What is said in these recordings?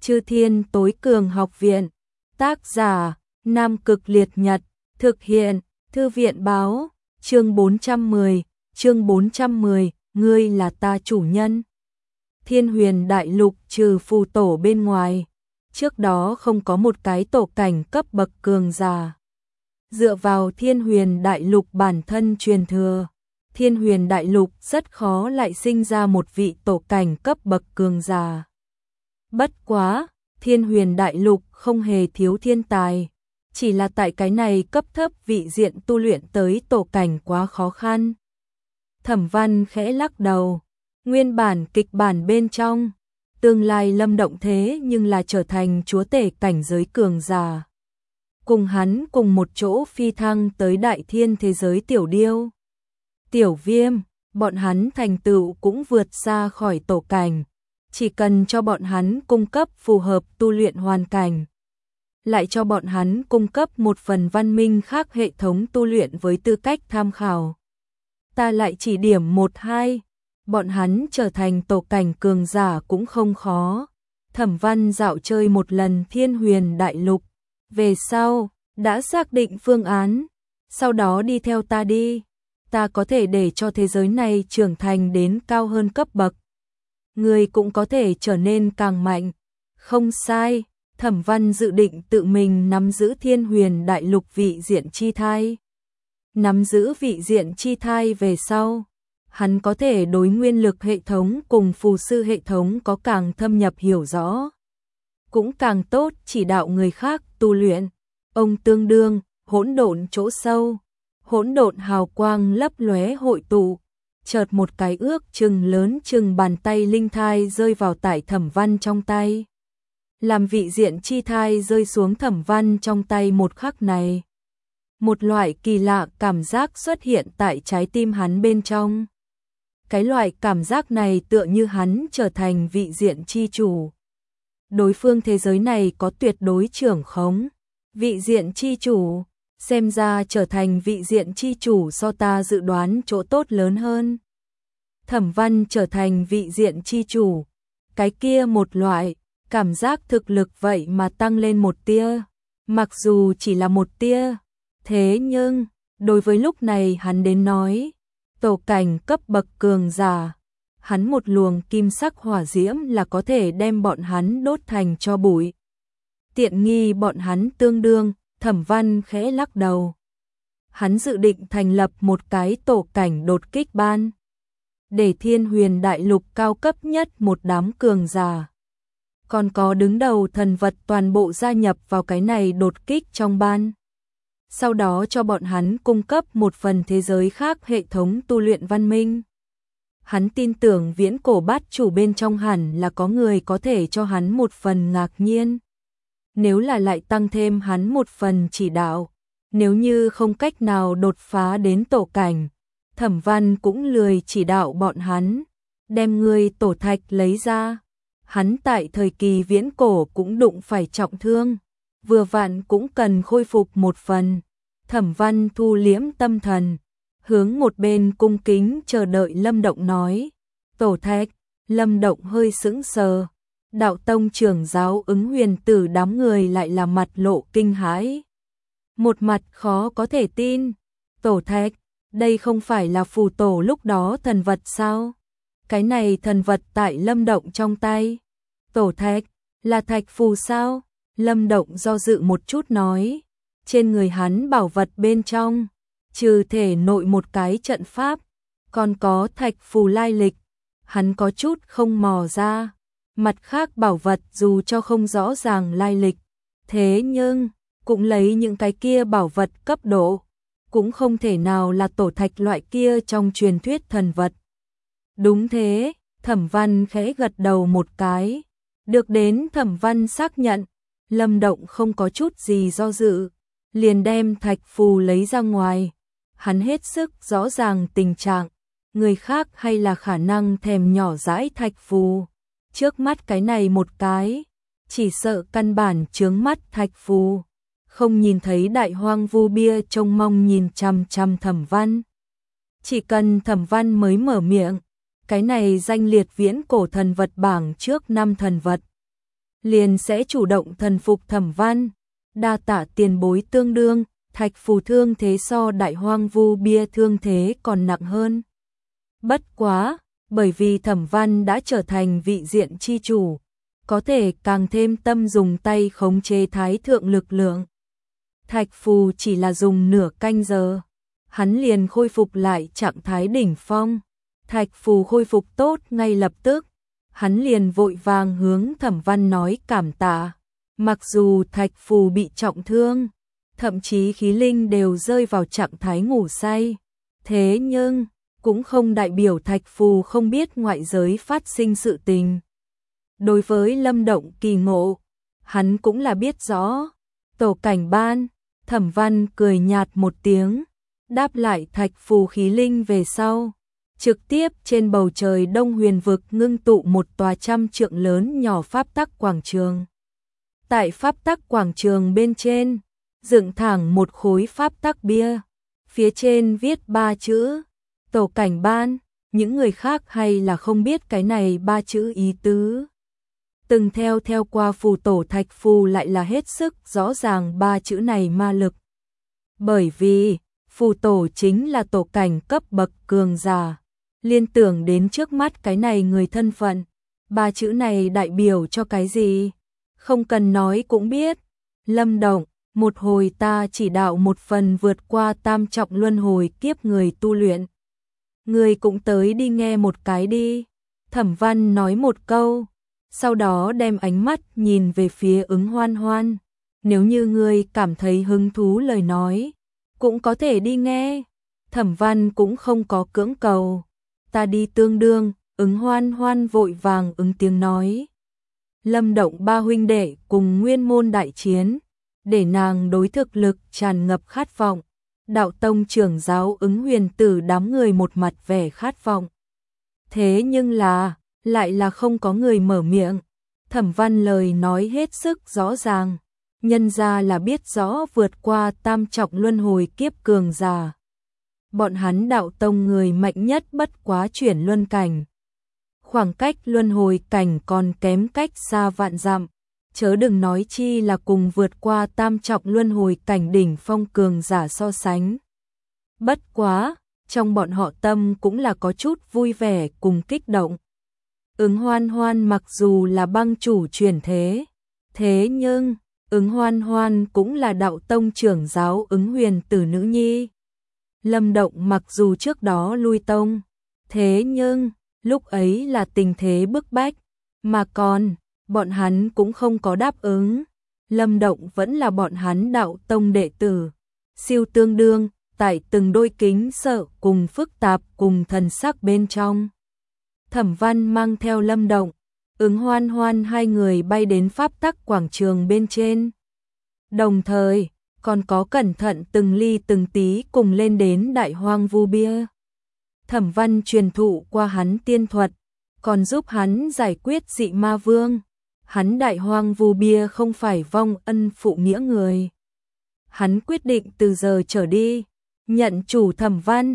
Chư Thiên Tối Cường Học Viện. Tác giả: Nam Cực Liệt Nhật. Thực hiện: Thư viện báo. Chương 410, ngươi là ta chủ nhân. Thiên Huyền Đại Lục trừ phù tổ bên ngoài, trước đó không có một cái tổ cảnh cấp bậc cường giả. Dựa vào Thiên Huyền Đại Lục bản thân truyền thừa, Thiên Huyền Đại Lục rất khó lại sinh ra một vị tổ cảnh cấp bậc cường giả. Bất quá, Thiên Huyền Đại Lục không hề thiếu thiên tài, chỉ là tại cái này cấp thấp vị diện tu luyện tới tổ cảnh quá khó khăn. Thẩm Văn khẽ lắc đầu, nguyên bản kịch bản bên trong, tương lai Lâm Động thế nhưng là trở thành chúa tể cảnh giới cường giả. Cùng hắn cùng một chỗ phi thăng tới đại thiên thế giới Tiểu Điêu, Tiểu Viêm, bọn hắn thành tựu cũng vượt xa khỏi tổ cảnh, chỉ cần cho bọn hắn cung cấp phù hợp tu luyện hoàn cảnh, lại cho bọn hắn cung cấp một phần văn minh khác hệ thống tu luyện với tư cách tham khảo. Ta lại chỉ điểm 1-2, bọn hắn trở thành tổ cảnh cường giả cũng không khó. Thẩm Văn dạo chơi một lần Thiên Huyền Đại Lục, về sau, đã xác định phương án, sau đó đi theo ta đi, ta có thể để cho thế giới này trưởng thành đến cao hơn cấp bậc. Ngươi cũng có thể trở nên càng mạnh. Không sai, Thẩm Văn dự định tự mình nắm giữ Thiên Huyền Đại Lục vị diện chi thai. Nắm giữ vị diện chi thai về sau, hắn có thể đối nguyên lực hệ thống cùng phù sư hệ thống có càng thâm nhập hiểu rõ, cũng càng tốt chỉ đạo người khác tu luyện. Ông tương đương hỗn độn chỗ sâu, hỗn độn hào quang lấp lóe hội tụ, chợt một cái ước chừng lớn chừng bàn tay linh thai rơi vào tại Thẩm Văn trong tay. Làm vị diện chi thai rơi xuống Thẩm Văn trong tay một khắc này, một loại kỳ lạ cảm giác xuất hiện tại trái tim hắn bên trong. Cái loại cảm giác này tựa như hắn trở thành vị diện chi chủ. Đối phương thế giới này có tuyệt đối trưởng khống. Vị diện chi chủ, xem ra trở thành vị diện chi chủ so ta dự đoán chỗ tốt lớn hơn. Thẩm Văn trở thành vị diện chi chủ, cái kia một loại cảm giác thực lực vậy mà tăng lên một tia, mặc dù chỉ là một tia, thế nhưng đối với lúc này hắn đến nói, tổ cảnh cấp bậc cường giả, hắn một luồng kim sắc hỏa diễm là có thể đem bọn hắn đốt thành tro bụi. Tiện nghi bọn hắn tương đương. Thẩm Văn khẽ lắc đầu. Hắn dự định thành lập một cái tổ cảnh đột kích ban, để Thiên Huyền Đại Lục cao cấp nhất một đám cường giả, còn có đứng đầu thần vật toàn bộ gia nhập vào cái này đột kích trong ban. Sau đó cho bọn hắn cung cấp một phần thế giới khác hệ thống tu luyện văn minh. Hắn tin tưởng viễn cổ bát chủ bên trong hẳn là có người có thể cho hắn một phần ngạc nhiên. Nếu là lại tăng thêm hắn một phần chỉ đạo, nếu như không cách nào đột phá đến tổ cảnh, Thẩm Văn cũng lười chỉ đạo bọn hắn, đem người tổ thạch lấy ra. Hắn tại thời kỳ viễn cổ cũng đụng phải trọng thương, vừa vặn cũng cần khôi phục một phần. Thẩm Văn thu liễm tâm thần, hướng một bên cung kính chờ đợi Lâm Động nói. Tổ thạch. Lâm Động hơi sững sờ. Đạo tông trưởng giáo Ứng Huyền Tử đám người lại là mặt lộ kinh hãi. Một mặt khó có thể tin. Tổ thạch, đây không phải là phù tổ lúc đó thần vật sao? Cái này thần vật tại Lâm Động trong tay. Tổ thạch, là thạch phù sao? Lâm Động do dự một chút nói. Trên người hắn bảo vật bên trong, trừ thể nội một cái trận pháp, còn có thạch phù lai lịch. Hắn có chút không mò ra. Mặt khác bảo vật dù cho không rõ ràng lai lịch, thế nhưng cũng lấy những cái kia bảo vật cấp độ, cũng không thể nào là tổ thạch loại kia trong truyền thuyết thần vật. Đúng thế, Thẩm Văn khẽ gật đầu một cái. Được đến Thẩm Văn xác nhận, Lâm Động không có chút gì do dự, liền đem thạch phù lấy ra ngoài. Hắn hết sức rõ ràng tình trạng, người khác hay là khả năng thèm nhỏ dãi thạch phù. Trước mắt cái này một cái, chỉ sợ căn bản chướng mắt thạch phù, không nhìn thấy đại hoang vu bia trông mong nhìn chằm chằm Thẩm Văn. Chỉ cần Thẩm Văn mới mở miệng, cái này danh liệt viễn cổ thần vật bảng trước 5 thần vật. liền sẽ chủ động thần phục Thẩm Văn. Đa tạ tiền bối tương đương, Thạch Phù thương thế so Đại Hoang Vu Bia thương thế còn nặng hơn. Bất quá, bởi vì Thẩm Văn đã trở thành vị diện chi chủ, có thể càng thêm tâm dùng tay khống chế thái thượng lực lượng. Thạch Phù chỉ là dùng nửa canh giờ, hắn liền khôi phục lại trạng thái đỉnh phong. Thạch Phù khôi phục tốt ngay lập tức, hắn liền vội vàng hướng Thẩm Văn nói cảm tạ. Mặc dù Thạch Phù bị trọng thương, thậm chí khí linh đều rơi vào trạng thái ngủ say, thế nhưng cũng không đại biểu Thạch Phù không biết ngoại giới phát sinh sự tình. Đối với Lâm Động kỳ ngộ, hắn cũng là biết rõ. Tổ cảnh ban, Thẩm Văn cười nhạt một tiếng, đáp lại Thạch Phù khí linh về sau. Trực tiếp trên bầu trời Đông Huyền vực ngưng tụ một tòa 100 trượng lớn nhỏ pháp tắc quảng trường. Tại pháp tắc quảng trường bên trên, dựng thẳng một khối pháp tắc bia, phía trên viết 3 chữ, tổ cảnh ban. Những người khác hay là không biết cái này 3 chữ ý tứ. Từng theo qua phù tổ Thạch Phù lại là hết sức rõ ràng 3 chữ này ma lực. Bởi vì, phù tổ chính là tổ cảnh cấp bậc cường giả. Liên tưởng đến trước mắt cái này người thân phận, 3 chữ này đại biểu cho cái gì? Không cần nói cũng biết. Lâm Động, một hồi ta chỉ đạo một phần vượt qua tam trọng luân hồi kiếp người tu luyện. Người cũng tới đi nghe một cái đi. Thẩm Văn nói một câu, sau đó đem ánh mắt nhìn về phía Ứng Hoan Hoan. Nếu như ngươi cảm thấy hứng thú lời nói, cũng có thể đi nghe. Thẩm Văn cũng không có cưỡng cầu. Ta đi tương đương, Ứng Hoan Hoan vội vàng ứng tiếng nói. Lâm Động ba huynh đệ cùng nguyên môn đại chiến, để nàng đối thực lực tràn ngập khát vọng. Đạo tông trưởng giáo Ứng Huyền Tử đám người một mặt vẻ khát vọng. Thế nhưng lại là không có người mở miệng. Thẩm Văn lời nói hết sức rõ ràng, nhân ra là biết rõ vượt qua tam trọng luân hồi kiếp cường giả. Bọn hắn đạo tông người mạnh nhất bất quá chuyển luân cảnh. Khoảng cách luân hồi cảnh còn kém cách xa vạn dặm, chớ đừng nói chi là cùng vượt qua tam trọng luân hồi cảnh đỉnh phong cường giả so sánh. Bất quá, trong bọn họ tâm cũng là có chút vui vẻ cùng kích động. Ứng Hoan Hoan mặc dù là băng chủ chuyển thế nhưng Ứng Hoan Hoan cũng là đạo tông trưởng giáo Ứng Huyền Tử nữ nhi. Lâm Động mặc dù trước đó lui tông, thế nhưng lúc ấy là tình thế bức bách, mà còn bọn hắn cũng không có đáp ứng. Lâm Động vẫn là bọn hắn đạo tông đệ tử, siêu tương đương, tại từng đôi kính sợ cùng phức tạp cùng thần sắc bên trong. Thẩm Văn mang theo Lâm Động, Ứng Hoan Hoan hai người bay đến pháp tắc quảng trường bên trên. Đồng thời, còn có cẩn thận từng ly từng tí cùng lên đến Đại Hoang Vu Bia. Thẩm Văn truyền thụ qua hắn tiên thuật, còn giúp hắn giải quyết dị ma vương. Hắn Đại Hoang Vu Bia không phải vong ân phụ nghĩa người. Hắn quyết định từ giờ trở đi, nhận chủ Thẩm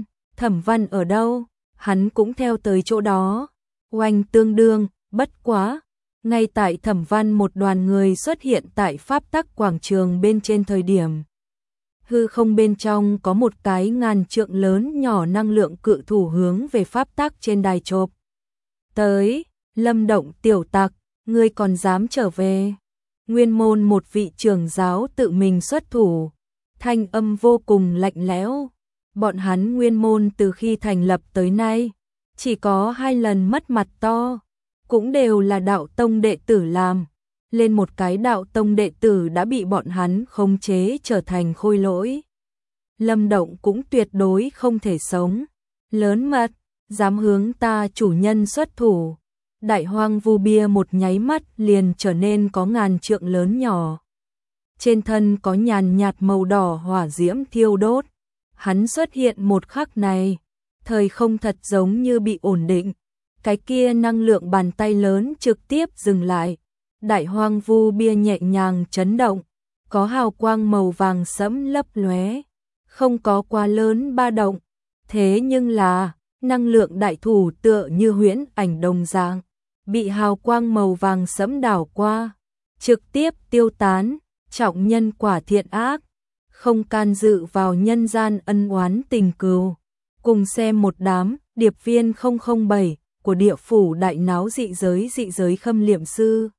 Văn ở đâu, hắn cũng theo tới chỗ đó. Oanh tương đương, bất quá, ngay tại Thẩm Văn một đoàn người xuất hiện tại pháp tắc quảng trường bên trên thời điểm. Hư không bên trong có một cái 1000 trượng lớn nhỏ năng lượng cự thủ hướng về pháp tắc trên đài chộp tới. Lâm Động tiểu tặc, ngươi còn dám trở về? Nguyên môn một vị trưởng giáo tự mình xuất thủ, thanh âm vô cùng lạnh lẽo. Bọn hắn nguyên môn từ khi thành lập tới nay, chỉ có 2 lần mất mặt to, cũng đều là đạo tông đệ tử làm. Lên một cái đạo tông đệ tử đã bị bọn hắn khống chế trở thành khôi lỗi. Lâm Động cũng tuyệt đối không thể sống. Lớn mật, dám hướng ta chủ nhân xuất thủ. Đại Hoang Vu Bia một nháy mắt liền trở nên có 1000 trượng lớn nhỏ. Trên thân có nhàn nhạt màu đỏ hỏa diễm thiêu đốt. Hắn xuất hiện một khắc này, thời không thật giống như bị ổn định. Cái kia năng lượng bàn tay lớn trực tiếp dừng lại. Đại Hoang Vu Bia nhẹ nhàng chấn động, có hào quang màu vàng sẫm lấp lóe, không có quá lớn ba động. Thế nhưng là, năng lượng đại thủ tựa như huyễn ảnh đồng dạng, bị hào quang màu vàng sẫm đảo qua, trực tiếp tiêu tán, trọng nhân quả thiện ác, không can dự vào nhân gian ân oán tình cừu. Cùng xem một đám điệp viên 007 của địa phủ đại náo dị giới khâm liệm sư.